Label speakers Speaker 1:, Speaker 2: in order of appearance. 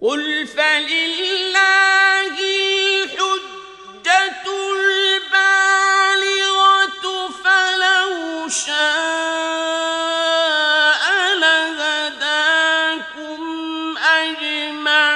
Speaker 1: قل فلله الحجة البالغة فلو شاء لهداكم أجمعين